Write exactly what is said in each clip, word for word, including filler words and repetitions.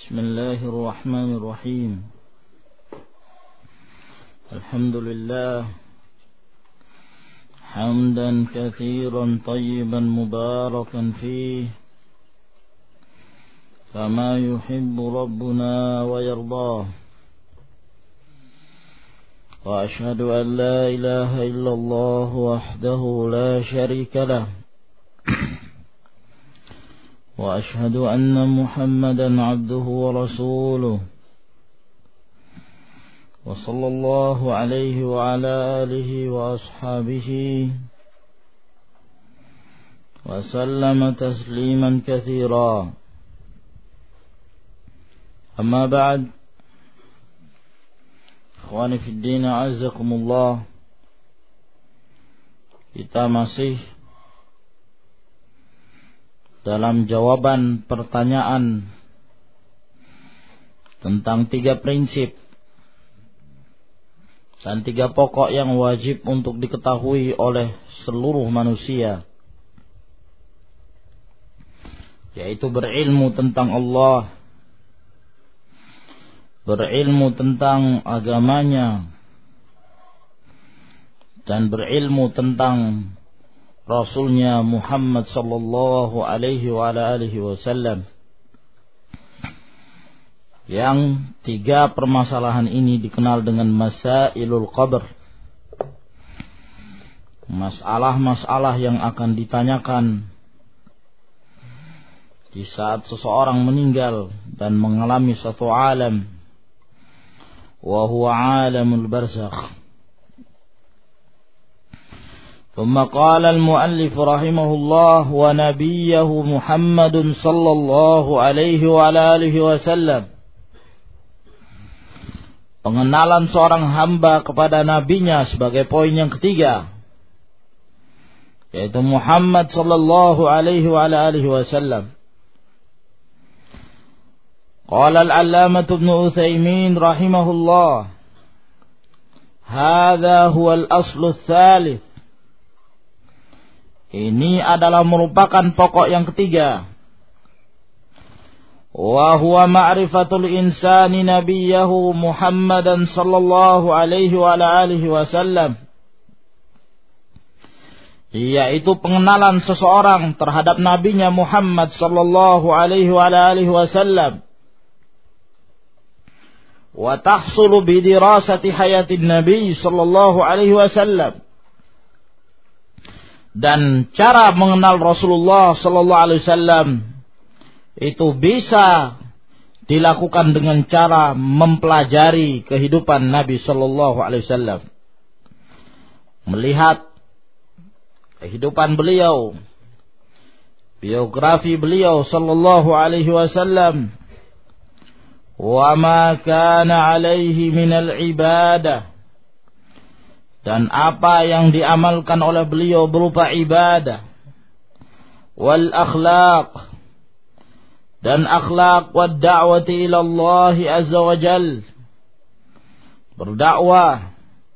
بسم الله الرحمن الرحيم. الحمد لله حمدا كثيرا طيبا مباركا فيه كما يحب ربنا ويرضاه، وأشهد أن لا إله إلا الله وحده لا شريك له، وأشهد أن محمدا عبده ورسوله، وصلى الله عليه وعلى آله وأصحابه وسلم تسليما كثيرا. أما بعد، ikhwani fi din, a'azzakumullah. Kita masih dalam jawaban pertanyaan tentang tiga prinsip dan tiga pokok yang wajib untuk diketahui oleh seluruh manusia, yaitu berilmu tentang Allah, berilmu tentang agamanya, dan berilmu tentang Rasulnya Muhammad sallallahu alaihi wa ala alihi wasallam. Yang tiga permasalahan ini dikenal dengan masailul qabr, masalah-masalah yang akan ditanyakan di saat seseorang meninggal dan mengalami satu alam, wa huwa alamul barzakh. ثم قال المؤلف رحمه الله ونبيه محمد صلى الله عليه وعلى آله وسلم. Pengenalan seorang hamba kepada nabinya sebagai poin yang ketiga, yaitu Muhammad sallallahu alaihi wa ala alihi wasallam. Qala al-allamah Ibnu Utsaimin rahimahullah, hadza huwa al-aslu ats-tsalits. Ini adalah merupakan pokok yang ketiga. Wa huwa ma'rifatul insani nabiyahu Muhammadan sallallahu alaihi wa ala alihi wasallam. Yaitu pengenalan seseorang terhadap nabinya Muhammad sallallahu alaihi wa ala alihi wasallam. Wa tahsulu bi dirasati hayatin nabi sallallahu alaihi wasallam. Dan cara mengenal Rasulullah sallallahu alaihi wasallam itu bisa dilakukan dengan cara mempelajari kehidupan Nabi sallallahu alaihi wasallam, melihat kehidupan beliau, biografi beliau sallallahu alaihi wasallam, wa ma kana alaihi minal ibadah, dan apa yang diamalkan oleh beliau berupa ibadah, wal akhlaq, dan akhlaq, wad da'wati ila Allah azza wa jal, berdakwah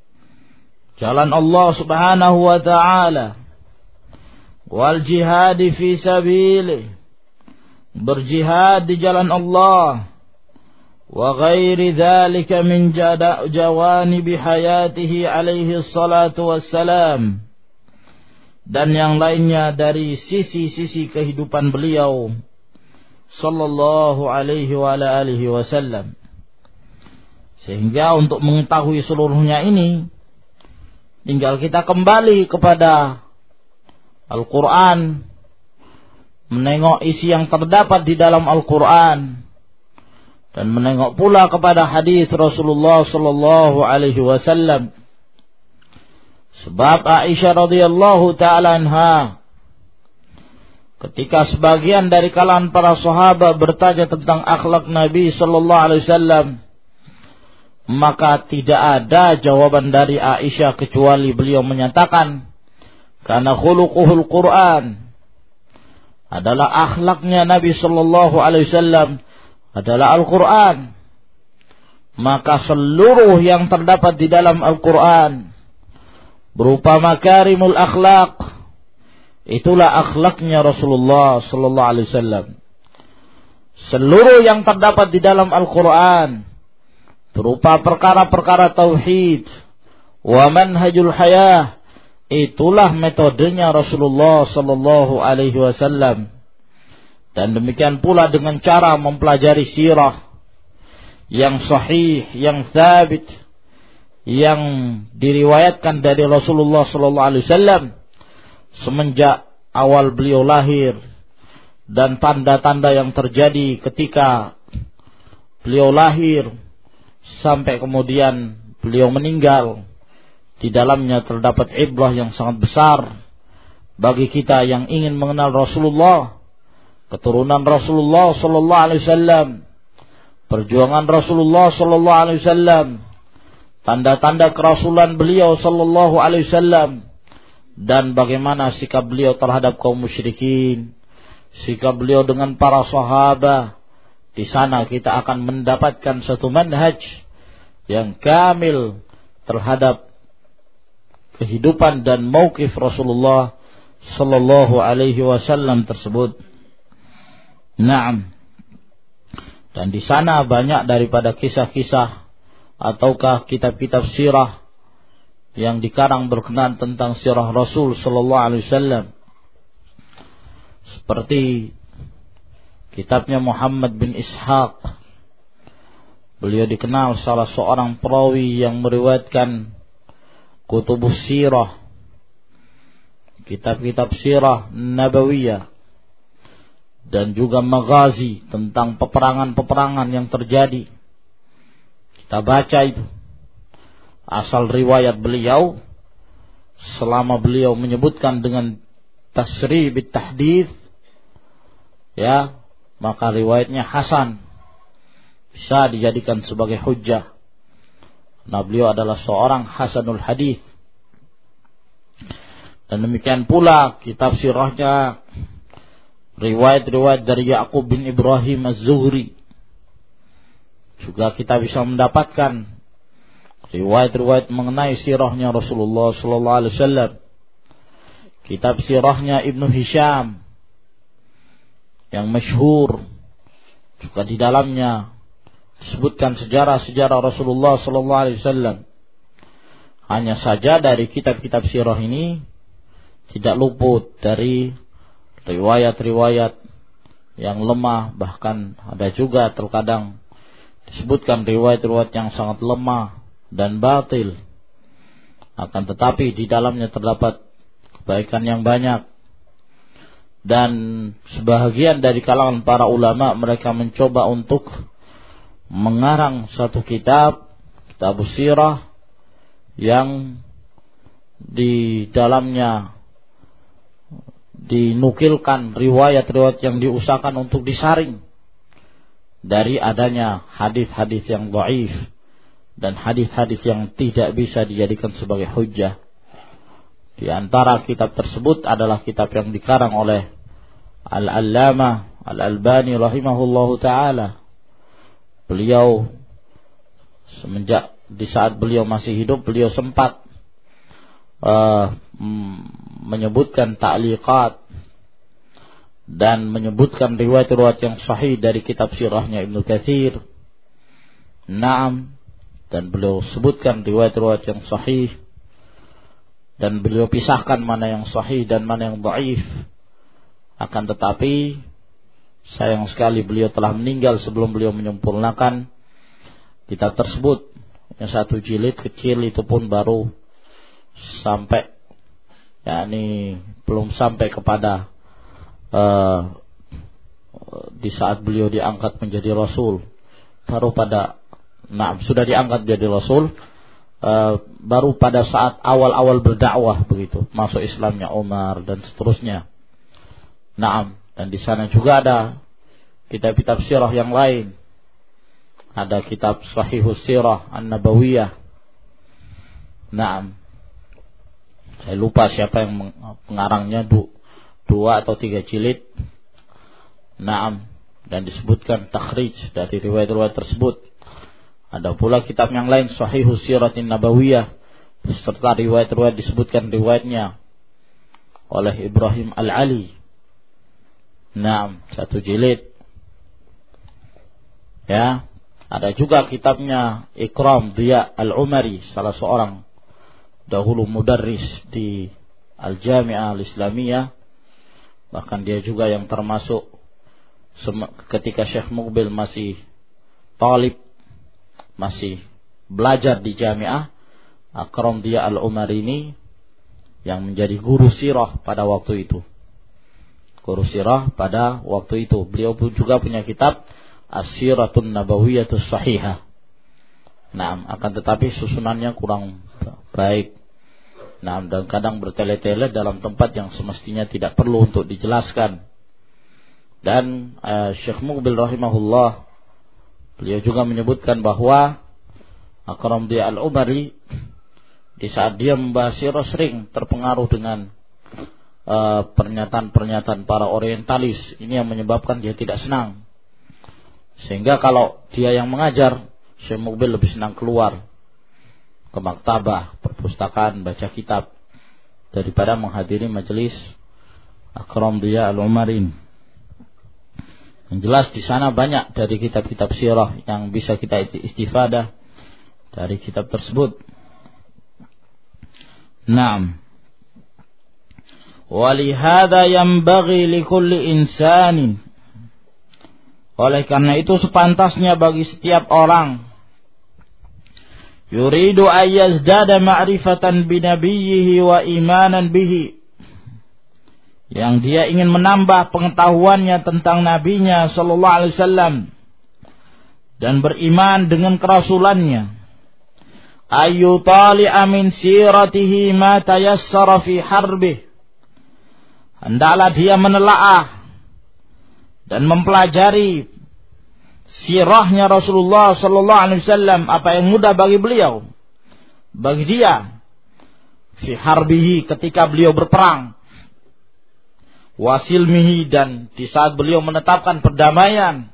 jalan Allah subhanahu wa ta'ala, wal jihad fi sabilihi, berjihad di jalan Allah, wa ghairi dzalika min jawanibi hayatihi alaihi salatu wassalam, dan yang lainnya dari sisi-sisi kehidupan beliau sallallahu alaihi wa ala alihi wasallam. Sehingga untuk mengetahui seluruhnya ini, tinggal kita kembali kepada Al-Quran, menengok isi yang terdapat di dalam Al-Quran, dan menengok pula kepada hadis Rasulullah sallallahu alaihi wasallam. Sebab Aisyah radhiyallahu taala anha, ketika sebagian dari kalangan para sahabat bertanya tentang akhlak Nabi sallallahu alaihi wasallam, maka tidak ada jawaban dari Aisyah kecuali beliau menyatakan, karena khuluquhul Quran, adalah akhlaknya Nabi sallallahu alaihi wasallam adalah Al-Quran. Maka seluruh yang terdapat di dalam Al-Quran berupa makarimul akhlak, itulah akhlaknya Rasulullah sallallahu alaihi wasallam. seluruh yang terdapat di dalam Al-Quran berupa perkara-perkara tauhid wa manhajul hayah, itulah metodenya Rasulullah sallallahu alaihi wasallam. Dan demikian pula dengan cara mempelajari sirah yang sahih, yang thabit, yang diriwayatkan dari Rasulullah sallallahu alaihi wasallam semenjak awal beliau lahir dan tanda-tanda yang terjadi ketika beliau lahir sampai kemudian beliau meninggal. Di dalamnya terdapat ibrah yang sangat besar bagi kita yang ingin mengenal Rasulullah, keturunan Rasulullah sallallahu alaihi wasallam, perjuangan Rasulullah sallallahu alaihi wasallam, tanda-tanda kerasulan beliau sallallahu alaihi wasallam, dan bagaimana sikap beliau terhadap kaum musyrikin, sikap beliau dengan para sahabat. Di sana kita akan mendapatkan satu manhaj yang kamil terhadap kehidupan dan mauqif Rasulullah sallallahu alaihi wasallam tersebut. Naam. Dan di sana banyak daripada kisah-kisah ataukah kitab-kitab sirah yang dikarang berkenaan tentang sirah Rasul sallallahu alaihi wasallam. Seperti kitabnya Muhammad bin Ishaq. Beliau dikenal salah seorang perawi yang meriwayatkan kutubus sirah, kitab-kitab sirah nabawiyah, dan juga maghazi tentang peperangan-peperangan yang terjadi. Kita baca itu. Asal riwayat beliau, selama beliau menyebutkan dengan tasrih bit tahdits, ya, maka riwayatnya hasan, bisa dijadikan sebagai hujjah. Nah, beliau adalah seorang hasanul hadis. Dan demikian pula kitab sirahnya, riwayat-riwayat dari Ya'qub bin Ibrahim Az-Zuhri. Juga kita bisa mendapatkan riwayat-riwayat mengenai sirahnya Rasulullah sallallahu alaihi wasallam. Kitab sirahnya Ibnu Hisham yang masyhur, juga di dalamnya disebutkan sejarah-sejarah Rasulullah sallallahu alaihi wasallam. Hanya saja dari kitab-kitab sirah ini tidak luput dari riwayat-riwayat yang lemah, bahkan ada juga terkadang disebutkan riwayat-riwayat yang sangat lemah dan batil. Akan tetapi di dalamnya terdapat kebaikan yang banyak. Dan sebahagian dari kalangan para ulama, mereka mencoba untuk mengarang satu kitab, kitab sirah, yang di dalamnya dinukilkan riwayat-riwayat yang diusahakan untuk disaring dari adanya hadis-hadis yang dhaif dan hadis-hadis yang tidak bisa dijadikan sebagai hujjah. Di antara kitab tersebut adalah kitab yang dikarang oleh Al-Allamah Al-Albani rahimahullahu ta'ala. Beliau semenjak di saat beliau masih hidup, beliau sempat uh, menyebutkan ta'liqat dan menyebutkan riwayat-riwayat yang sahih dari kitab sirahnya Ibnu Katsir. Naam, dan beliau sebutkan riwayat-riwayat yang sahih dan beliau pisahkan mana yang sahih dan mana yang dhaif. Akan tetapi sayang sekali beliau telah meninggal sebelum beliau menyempurnakan kitab tersebut. Yang satu jilid kecil itu pun baru sampai, yakni belum sampai kepada uh, di saat beliau diangkat menjadi Rasul. Baru pada, nah sudah diangkat menjadi Rasul, uh, baru pada saat awal-awal berdakwah begitu, masuk Islamnya Umar dan seterusnya. Naam, dan di sana juga ada kitab-kitab sirah yang lain. Ada kitab Sahihus Sirah An-Nabawiyah. Naam. Saya lupa siapa yang pengarangnya, du, dua atau tiga jilid. Naam, dan disebutkan takhrij dari riwayat-riwayat tersebut. Ada pula kitab yang lain Sahihus Sirah An-Nabawiyah, serta riwayat-riwayat disebutkan riwayatnya oleh Ibrahim Al-Ali. Naam, satu jilid. Ya, ada juga kitabnya Ikram Diya Al-Umari, salah seorang dahulu mudarris di Al-Jami'ah Al-Islamiyah. Bahkan dia juga yang termasuk ketika Syekh Muqbil masih talib, masih belajar di Jami'ah, Ikram Diya Al-Umari ini yang menjadi guru sirah pada waktu itu. Guru sirah pada waktu itu. Beliau pun juga punya kitab As-Siratun Nabawiyatus Sahihah. Nah, akan tetapi susunannya kurang baik. Nah, dan kadang bertele-tele dalam tempat yang semestinya tidak perlu untuk dijelaskan. Dan uh, Syekh Muqbil rahimahullah, beliau juga menyebutkan bahwa Ikram Diya Al-Umari di saat dia membahas sirah sering terpengaruh dengan uh, pernyataan-pernyataan para orientalis. Ini yang menyebabkan dia tidak senang. Sehingga kalau dia yang mengajar, Syekh Muqbil lebih senang keluar ke maktabah, perpustakaan, baca kitab daripada menghadiri majelis Ikram Diya Al-Umari. Yang jelas di sana banyak dari kitab-kitab sirah yang bisa kita istifadah dari kitab tersebut. Naam. Walihada yanbaghi likulli insanin. Oleh karena itu sepantasnya bagi setiap orang yuridu ayyazdada ma'rifatan binabiyhi wa imanan bihi, yang dia ingin menambah pengetahuannya tentang nabinya sallallahu alaihi wasallam dan beriman dengan kerasulannya, ayu tali'a min siratihi ma tayassara fi harbih, hendaklah dia menelaah dan mempelajari sirahnya Rasulullah sallallahu alaihi wasallam, apa yang mudah bagi beliau, bagi dia, fi harbihi, ketika beliau berperang, wasilmihi, dan di saat beliau menetapkan perdamaian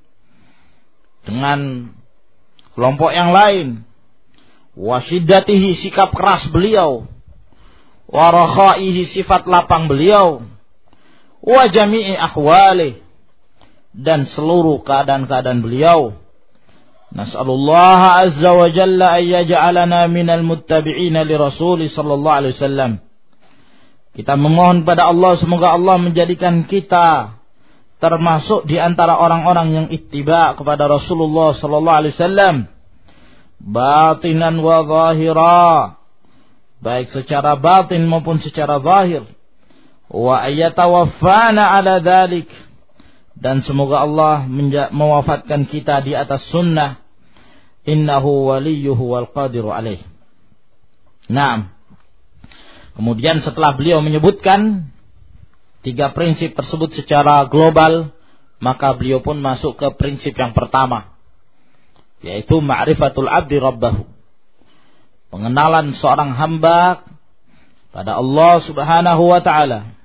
dengan kelompok yang lain, wasiddatihi, sikap keras beliau, warakhaihi, sifat lapang beliau, wa jami'i ahwalih, dan seluruh keadaan-keadaan beliau. Nas'alullah azza wa jalla an yaj'alana minal muttabi'ina li Rasul sallallahu alaihi wasallam. Kita memohon pada Allah semoga Allah menjadikan kita termasuk di antara orang-orang yang ittiba kepada Rasulullah sallallahu alaihi wasallam, batinan wa zahira, baik secara batin maupun secara zahir, wa ayyatawaffana ala dzalik, dan semoga Allah mewafatkan kita di atas sunnah. Innahu waliyuhu wal qadiru alaih. Naam. Kemudian setelah beliau menyebutkan tiga prinsip tersebut secara global, maka beliau pun masuk ke prinsip yang pertama, yaitu ma'rifatul abdi rabbahu, pengenalan seorang hamba pada Allah subhanahu wa ta'ala.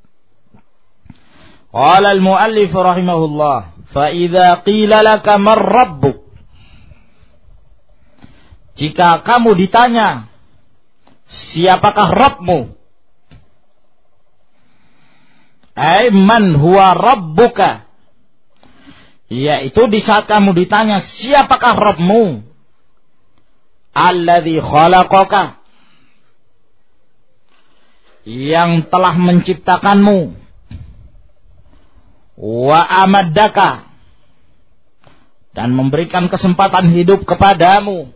Qala al-muallif rahimahullah, fa idza qila laka man rabbuk, jika kamu ditanya siapakah Rabbmu, ay man huwa rabbuka, yaitu di saat kamu ditanya siapakah Rabbmu, alladzi khalaqaka, yang telah menciptakanmu, wa amaddaka, dan memberikan kesempatan hidup kepadamu,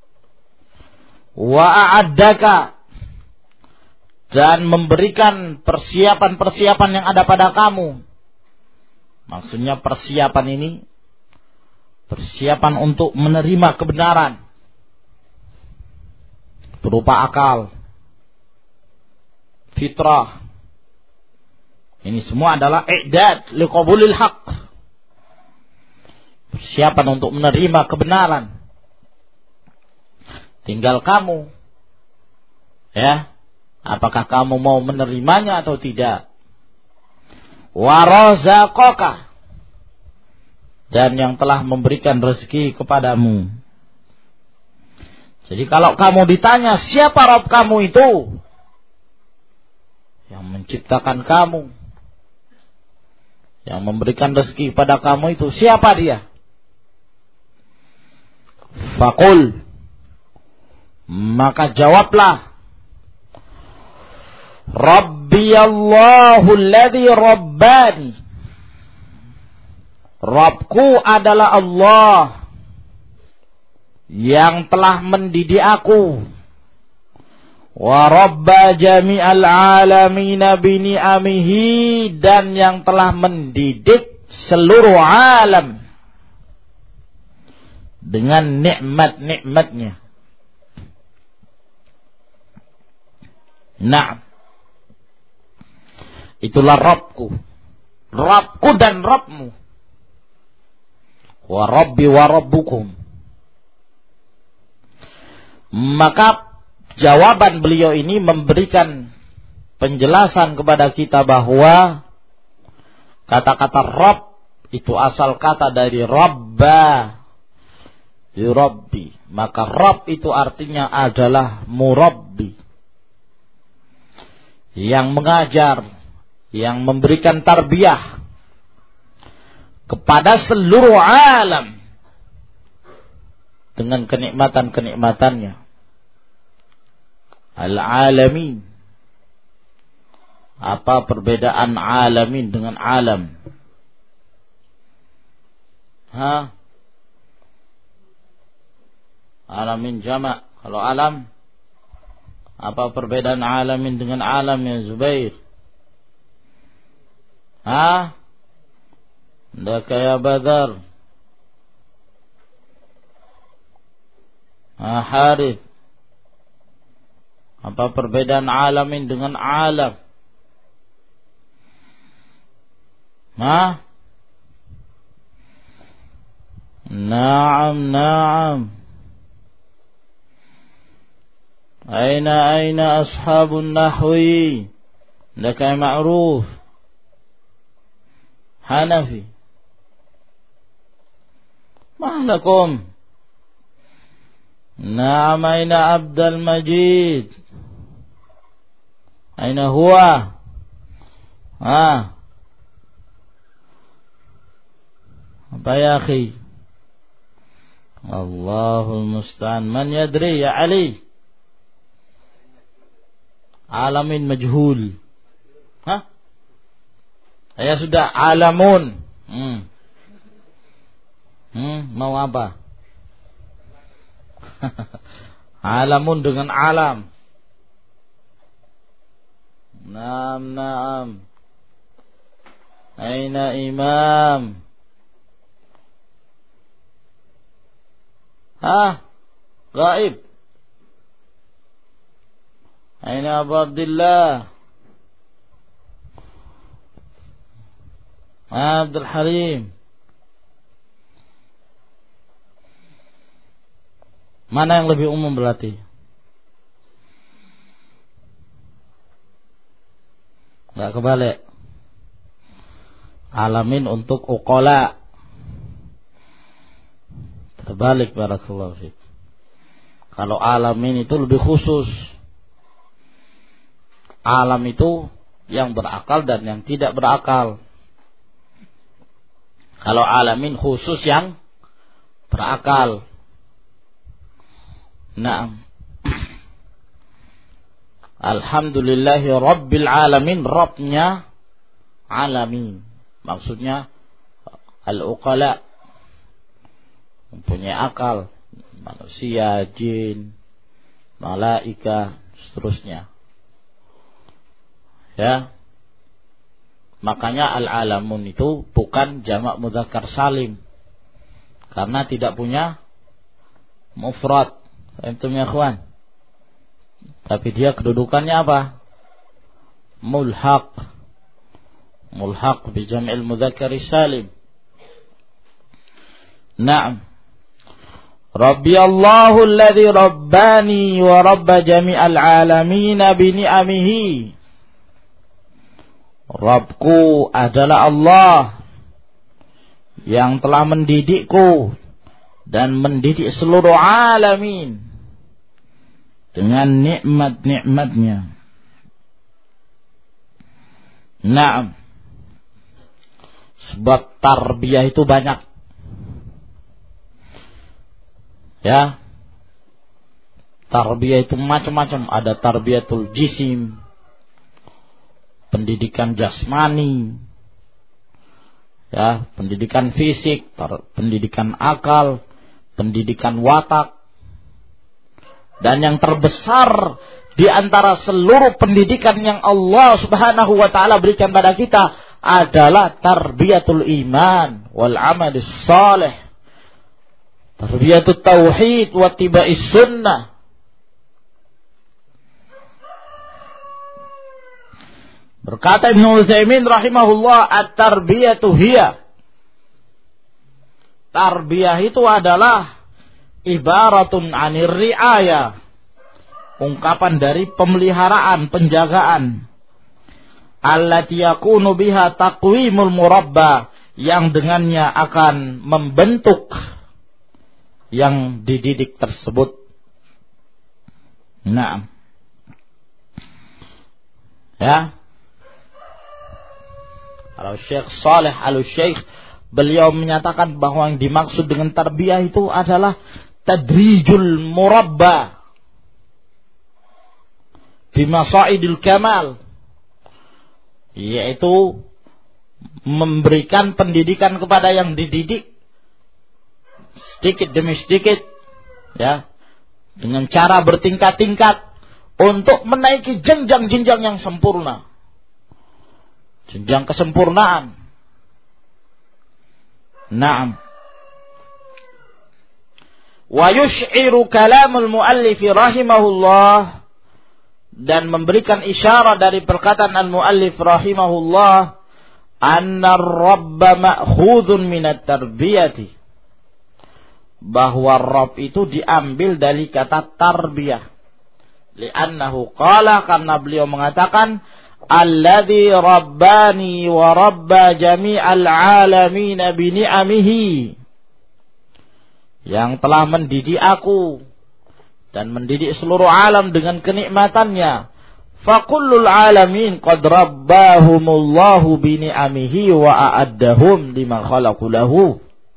wa a'addaka, dan memberikan persiapan-persiapan yang ada pada kamu. Maksudnya persiapan ini persiapan untuk menerima kebenaran berupa akal, fitrah. Ini semua adalah i'dad liqabulil haq, persiapan untuk menerima kebenaran. Tinggal kamu, ya, apakah kamu mau menerimanya atau tidak. Wa razaqaka, dan yang telah memberikan rezeki kepadamu. Jadi kalau kamu ditanya siapa Rabb kamu itu, yang menciptakan kamu, yang memberikan rezeki kepada kamu itu, siapa dia? Faqul, maka jawablah, Rabbi Allahu alladhi rabbani, Rabbku adalah Allah yang telah mendidik aku, wa rabba jami'al alamina bini'amihi, dan yang telah mendidik seluruh alam dengan nikmat-nikmatnya. Nah, itulah Rabbku, Rabbku dan Rabbmu. Wa Rabbi wa Rabbukum. Maka jawaban beliau ini memberikan penjelasan kepada kita bahwa kata-kata Rabb itu asal kata dari Rabba, yurabbi. Maka Rabb itu artinya adalah murabbi, yang mengajar, yang memberikan tarbiyah kepada seluruh alam dengan kenikmatan-kenikmatannya. Al-alamin. Apa perbedaan alamin dengan alam? Ha? Alamin jamak. Kalau alam, apa perbedaan alamin dengan alam ya Zubair? Ha? Ndaka ya Badar. Ha Harith. Apa perbedaan alamin dengan alam? Ha? Naam, naam. Aina aina ashabun nahwi? Ndaka ma'ruf. Hanafi. Ma lakum? Naam, aina Abdul Majid? Aina huwa? Ah. Apa ya akhi? Allahul musta'an. Man yadri ya Ali? Alamin majhul. Hah? Saya sudah alamun. Hmm. Hmm, mau apa? Alamun dengan alam. Naam, naam. Aina imam? Ah, gaib. Aina Abu Abdullah? Abdul Halim. Mana yang lebih umum berarti? Enggak kebalik. Alamin untuk uqala. Terbalik barakallahu fiik. Kalau alamin itu lebih khusus. Alam itu yang berakal dan yang tidak berakal. Kalau alamin khusus yang berakal. Naam. Alhamdulillahi Rabbil Alamin. Rabbnya alamin. Maksudnya al-uqala, mempunyai akal. Manusia, jin, malaika, seterusnya. Ya. Makanya al-alamun itu bukan jamak mudzakkar salim. Karena tidak punya mufrad. Antum ya ikhwan. Tapi dia kedudukannya apa? Mulhaq. Mulhaq bi jam'il mudzakkar salim. Naam. Rabbi Allahu alladhi rabbani wa rabba jami'al alamin bi ni'amihi. Rabbku adalah Allah yang telah mendidikku dan mendidik seluruh alamin dengan nikmat-nikmatnya. Naam. Sebab tarbiyah itu banyak. Ya. Tarbiyah itu macam-macam, ada tarbiyatul jisim, pendidikan jasmani, ya, pendidikan fisik, pendidikan akal, pendidikan watak. Dan yang terbesar di antara seluruh pendidikan yang Allah Subhanahu wa taala berikan pada kita adalah tarbiyatul iman wal amalus salih. Tarbiyatul tauhid wa tiba'is sunnah. Berkata Ibnu Utsaimin rahimahullah, at-tarbiyatu hiya. Tarbiyah itu adalah ibaratun 'anir ri'ayah. Ungkapan dari pemeliharaan, penjagaan. Allati yakunu biha taqwimul murabba, yang dengannya akan membentuk yang dididik tersebut. Nah. Ya. Kalau Syekh Saleh Al-Syekh, beliau menyatakan bahwa yang dimaksud dengan tarbiyah itu adalah tadrijul murabba bimasaidil kamal, yaitu memberikan pendidikan kepada yang dididik sedikit demi sedikit, ya, dengan cara bertingkat-tingkat untuk menaiki jenjang-jenjang yang sempurna, jenjang kesempurnaan. Naam. Wa yush'iru kalamul muallif rahimahullah, dan memberikan isyarat dari perkataan al-muallif rahimahullah, anna ar-rabba ma'khudun minat tarbiyati, bahwa Rabb itu diambil dari kata tarbiyah. Li'annahu qala, karena beliau mengatakan, alladzi rabbani wa rabba jami'al alamin bi ni'amihi, yang telah mendidik aku dan mendidik seluruh alam dengan kenikmatannya. Fakullul alamin qad rabbahumullahu bi ni'amihi wa a'addahum lima khalaqu lahu.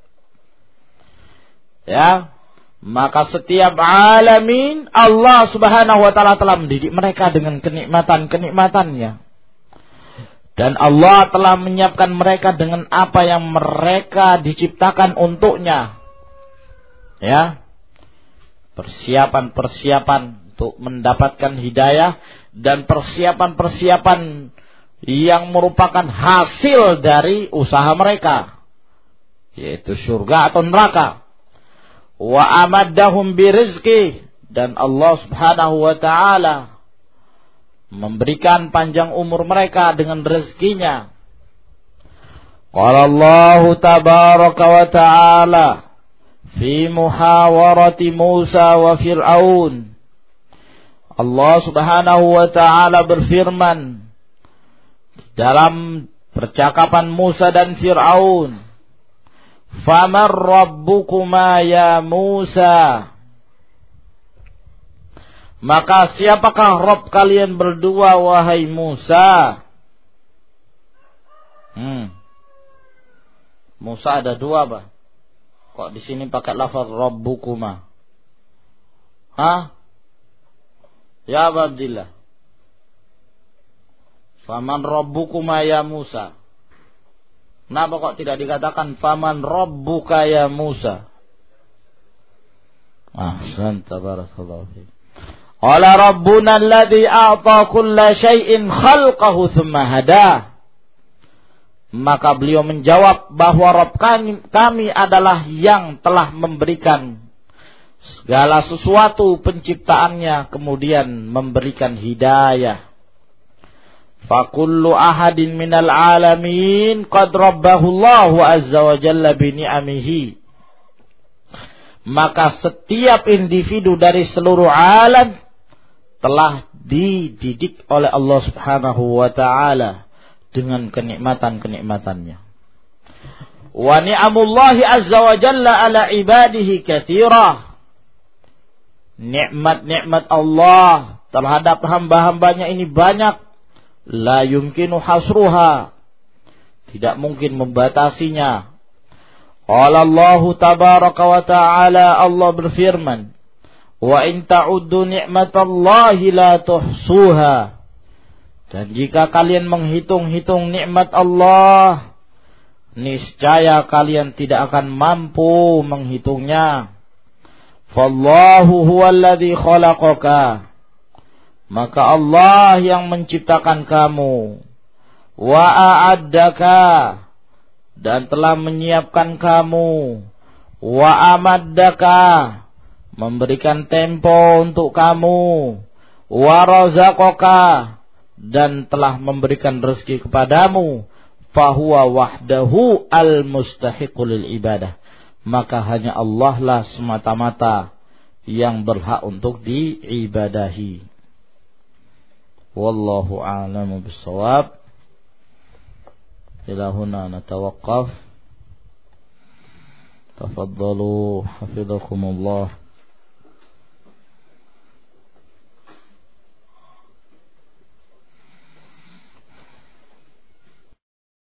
Ya, maka setiap alamin Allah Subhanahu wa taala telah mendidik mereka dengan kenikmatan-kenikmatannya. Dan Allah telah menyiapkan mereka dengan apa yang mereka diciptakan untuknya. Ya. Persiapan-persiapan untuk mendapatkan hidayah dan persiapan-persiapan yang merupakan hasil dari usaha mereka, yaitu surga atau neraka. Wa amaddahum birizqi, dan Allah Subhanahu wa taala memberikan panjang umur mereka dengan rezekinya. Qala Allah tabaraka wa taala fi muhawarati Musa wa Fir'aun, Allah Subhanahu wa taala berfirman dalam percakapan Musa dan Fir'aun, Faman rabbukuma ya Musa, maka siapakah Rabb kalian berdua wahai Musa? Hmm. Musa ada dua, Pak. Kok di sini pakai lafaz rabbukuma? Hah? Ya Abdillah. Faman rabbukuma ya Musa. Kenapa kok tidak dikatakan faman rabbuka ya Musa? Ahsan, tabarakallahu fiik. Qala rabbuna alladhi a'ta kulla syai'in khalqahu thumma hada. Maka beliau menjawab bahwa Rabb kami, kami adalah yang telah memberikan segala sesuatu penciptaannya, kemudian memberikan hidayah. Fakullu ahadin minal alamin qad rabbahu Allahu azza wa jalla bi ni'amihi. Maka setiap individu dari seluruh alam telah dididik oleh Allah Subhanahu wa taala dengan kenikmatan-kenikmatannya. Wa ni'amullahi azza wa jalla ala ibadihi katsirah. Nikmat-nikmat Allah terhadap hamba-hambanya ini banyak. La yumkinu hasruha, tidak mungkin membatasinya. Qala Allah tabaraka wa ta'ala, Allah berfirman, wa in ta'uddu ni'matallahi la tuhsuha. Dan jika kalian menghitung-hitung nikmat Allah, niscaya kalian tidak akan mampu menghitungnya. Fallahu huwallazi khalaqaka, maka Allah yang menciptakan kamu, wa a'addaka, dan telah menyiapkan kamu, wa amaddaka, memberikan tempo untuk kamu, wa razaqaka, dan telah memberikan rezeki kepadamu, fahuwa wahdahu al-mustahiqu lil ibadah, maka hanya Allah lah semata-mata yang berhak untuk diibadahi. Wallahu a'lamu bissawab. Ila huna natawaqqaf. Tafaddalu hafizakumullah.